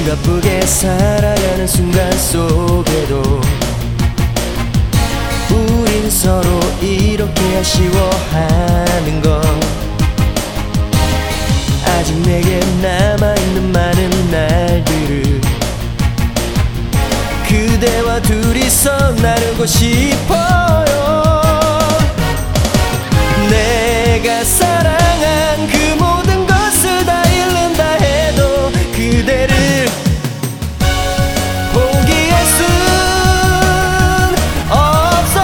바쁘게 살아가는 순간 속에도 우린 서로 이렇게 아쉬워하는 건 아직 내게 남아있는 많은 날들을 그대와 둘이서 나누고 싶어요. 내가 사랑한 그 모든 것을 다 잃는다 해도 그대를 포기할 순 없어.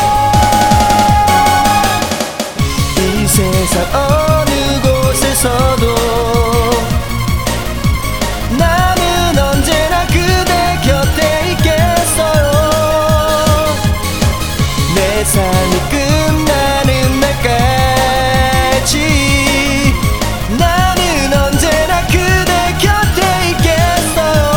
이 세상 어느 곳에서도 나는 언제나 그대 곁에 있겠어요. 내 삶이 끝나는 날까지 나는 언제나 그대 곁에 있겠어요.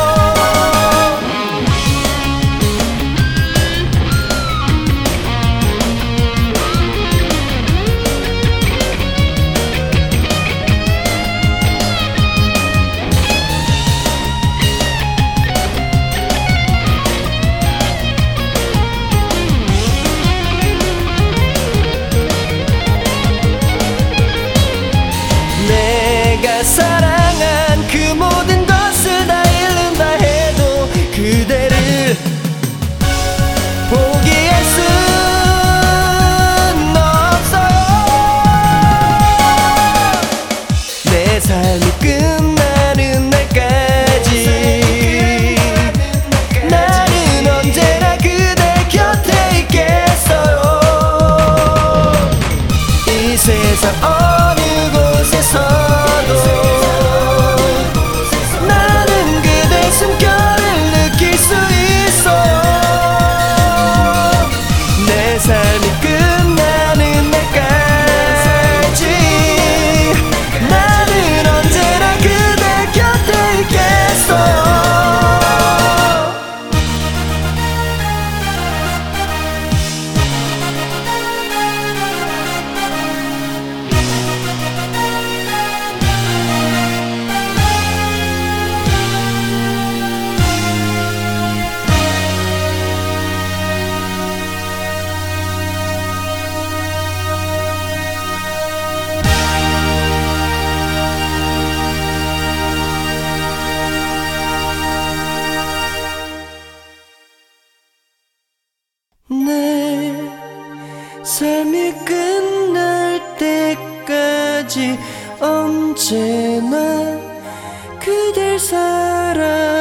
내가 사랑한 그 모든 것을 다 잃는다 해도 그대를 포기할 순 없어요. 내 삶이 끝나는 날까지 나는 언제나 그대 곁에 있겠어요. 이 세상 어느 곳에서도 나는 그대 숨결을 느낄 수 있어요. 내 삶이 끝나는 날까지 나는 언제나 그대 곁에 있겠어요. 내 삶이 끝날 때까지 언제나 그댈 사랑